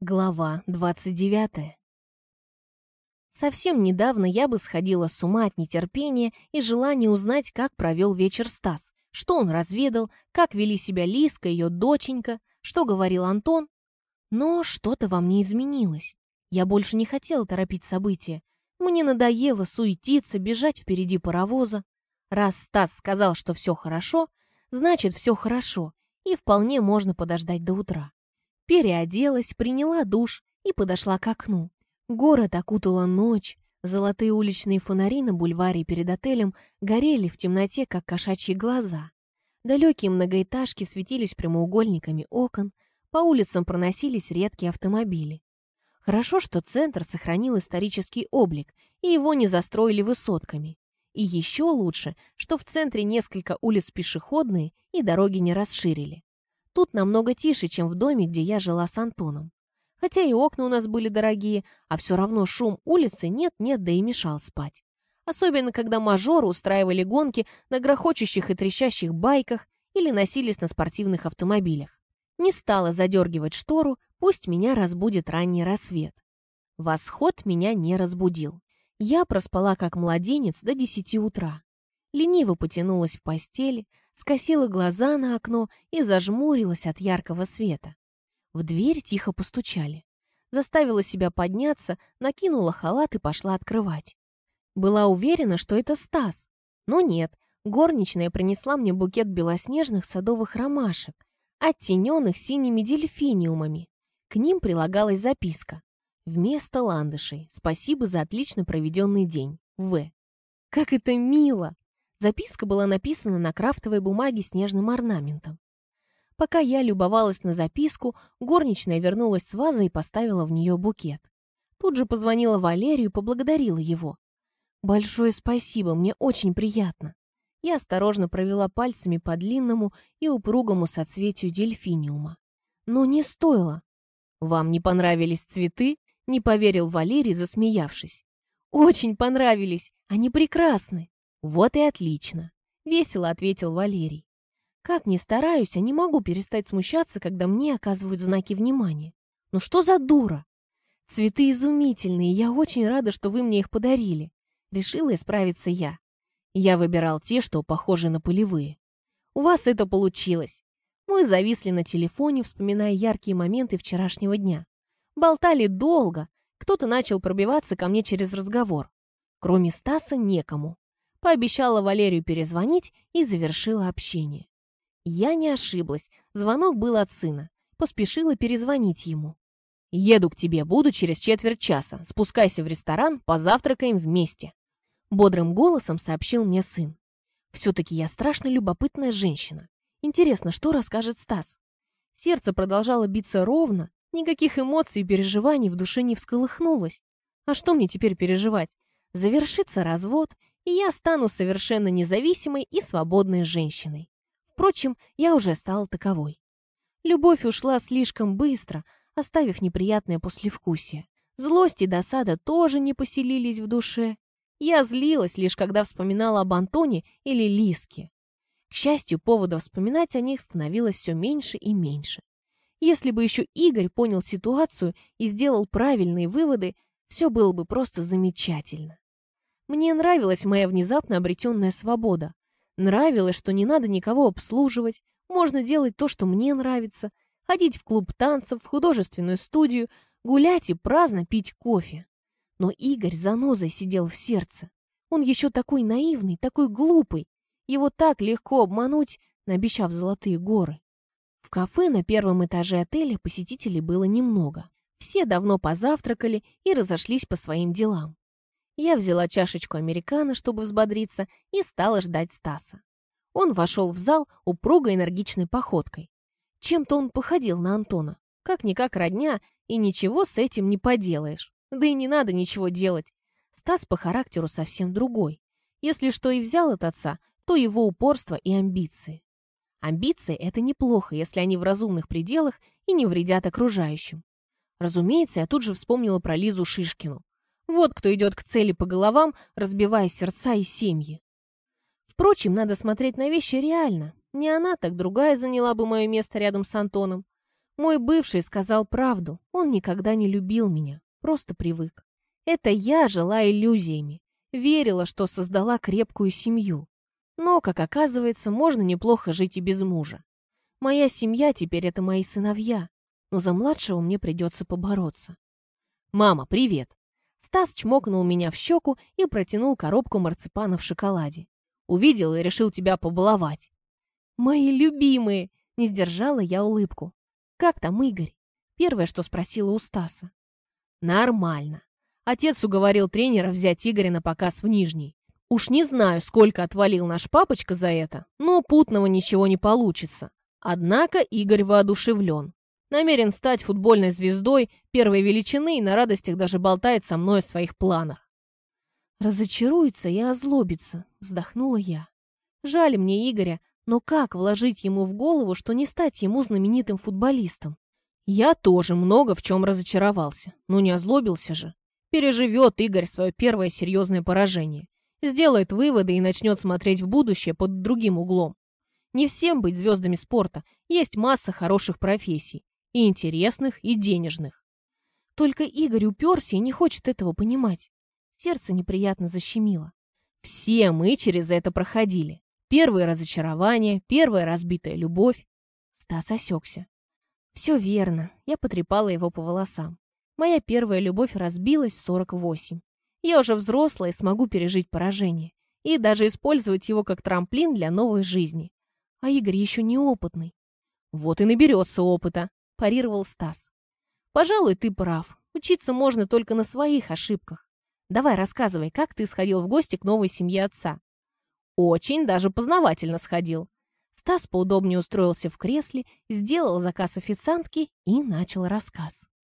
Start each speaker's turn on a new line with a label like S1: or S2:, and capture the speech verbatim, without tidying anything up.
S1: Глава двадцать девятая. Совсем недавно я бы сходила с ума от нетерпения и желания узнать, как провел вечер Стас, что он разведал, как вели себя Лизка, ее доченька, что говорил Антон. Но что-то во мне изменилось. Я больше не хотела торопить события. Мне надоело суетиться, бежать впереди паровоза. Раз Стас сказал, что все хорошо, значит, все хорошо, и вполне можно подождать до утра. Переоделась, приняла душ и подошла к окну. Город окутала ночь, золотые уличные фонари на бульваре перед отелем горели в темноте, как кошачьи глаза. Далекие многоэтажки светились прямоугольниками окон, по улицам проносились редкие автомобили. Хорошо, что центр сохранил исторический облик, и его не застроили высотками. И еще лучше, что в центре несколько улиц пешеходные и дороги не расширили. Тут намного тише, чем в доме, где я жила с Антоном. Хотя и окна у нас были дорогие, а все равно шум улицы нет-нет, да и мешал спать. Особенно, когда мажоры устраивали гонки на грохочущих и трещащих байках или носились на спортивных автомобилях. Не стала задергивать штору, пусть меня разбудит ранний рассвет. Восход меня не разбудил. Я проспала как младенец до десяти утра. Лениво потянулась в постели, скосила глаза на окно и зажмурилась от яркого света. В дверь тихо постучали. Заставила себя подняться, накинула халат и пошла открывать. Была уверена, что это Стас. Но нет, горничная принесла мне букет белоснежных садовых ромашек, оттененных синими дельфиниумами. К ним прилагалась записка. Вместо ландышей спасибо за отлично проведенный день. В. Как это мило! Записка была написана на крафтовой бумаге с нежным орнаментом. Пока я любовалась на записку, горничная вернулась с вазой и поставила в нее букет. Тут же позвонила Валерию и поблагодарила его. «Большое спасибо, мне очень приятно». Я осторожно провела пальцами по длинному и упругому соцветию дельфиниума. Но не стоило. «Вам не понравились цветы?» — не поверил Валерий, засмеявшись. «Очень понравились, они прекрасны». «Вот и отлично», — весело ответил Валерий. «Как ни стараюсь, а не могу перестать смущаться, когда мне оказывают знаки внимания. Ну что за дура? Цветы изумительные, я очень рада, что вы мне их подарили». Решила исправиться я. Я выбирал те, что похожи на полевые. «У вас это получилось». Мы зависли на телефоне, вспоминая яркие моменты вчерашнего дня. Болтали долго, кто-то начал пробиваться ко мне через разговор. Кроме Стаса некому. Пообещала Валерию перезвонить и завершила общение. Я не ошиблась, звонок был от сына. Поспешила перезвонить ему. «Еду к тебе, буду через четверть часа. Спускайся в ресторан, позавтракаем вместе», — бодрым голосом сообщил мне сын. «Все-таки я страшно любопытная женщина. Интересно, что расскажет Стас?» Сердце продолжало биться ровно, никаких эмоций и переживаний в душе не всколыхнулось. А что мне теперь переживать? Завершится развод, и я стану совершенно независимой и свободной женщиной. Впрочем, я уже стала таковой. Любовь ушла слишком быстро, оставив неприятное послевкусие. Злость и досада тоже не поселились в душе. Я злилась лишь когда вспоминала об Антоне или Лизке. К счастью, поводов вспоминать о них становилось все меньше и меньше. Если бы еще Игорь понял ситуацию и сделал правильные выводы, все было бы просто замечательно. Мне нравилась моя внезапно обретенная свобода. Нравилось, что не надо никого обслуживать, можно делать то, что мне нравится, ходить в клуб танцев, в художественную студию, гулять и праздно пить кофе. Но Игорь занозой сидел в сердце. Он еще такой наивный, такой глупый. Его так легко обмануть, наобещав золотые горы. В кафе на первом этаже отеля посетителей было немного. Все давно позавтракали и разошлись по своим делам. Я взяла чашечку американо, чтобы взбодриться, и стала ждать Стаса. Он вошел в зал упругой энергичной походкой. Чем-то он походил на Антона. Как-никак родня, и ничего с этим не поделаешь. Да и не надо ничего делать. Стас по характеру совсем другой. Если что и взял от отца, то его упорство и амбиции. Амбиции — это неплохо, если они в разумных пределах и не вредят окружающим. Разумеется, я тут же вспомнила про Лизу Шишкину. Вот кто идет к цели по головам, разбивая сердца и семьи. Впрочем, надо смотреть на вещи реально. Не она, так другая заняла бы мое место рядом с Антоном. Мой бывший сказал правду, он никогда не любил меня, просто привык. Это я жила иллюзиями, верила, что создала крепкую семью. Но, как оказывается, можно неплохо жить и без мужа. Моя семья теперь это мои сыновья, но за младшего мне придется побороться. «Мама, привет!» Стас чмокнул меня в щеку и протянул коробку марципана в шоколаде. «Увидел и решил тебя побаловать». «Мои любимые!» — не сдержала я улыбку. «Как там Игорь?» — первое, что спросила у Стаса. «Нормально. Отец уговорил тренера взять Игоря на показ в Нижний. Уж не знаю, сколько отвалил наш папочка за это, но путного ничего не получится. Однако Игорь воодушевлен. Намерен стать футбольной звездой первой величины и на радостях даже болтает со мной о своих планах». «Разочаруется и озлобится», — вздохнула я. «Жаль мне Игоря, но как вложить ему в голову, что не стать ему знаменитым футболистом?» Я тоже много в чем разочаровался, но не озлобился же. Переживет Игорь свое первое серьезное поражение, сделает выводы и начнет смотреть в будущее под другим углом. Не всем быть звездами спорта, есть масса хороших профессий, и интересных, и денежных. Только Игорь уперся и не хочет этого понимать. Сердце неприятно защемило. Все мы через это проходили. Первые разочарования, первая разбитая любовь. Стас осекся. Все верно, я потрепала его по волосам. Моя первая любовь разбилась в сорок восемь. Я уже взрослая и смогу пережить поражение. И даже использовать его как трамплин для новой жизни. А Игорь еще неопытный. Вот и наберется опыта, парировал Стас. Пожалуй, ты прав. Учиться можно только на своих ошибках. Давай рассказывай, как ты сходил в гости к новой семье отца. Очень даже познавательно сходил. Стас поудобнее устроился в кресле, сделал заказ официантки и начал рассказ.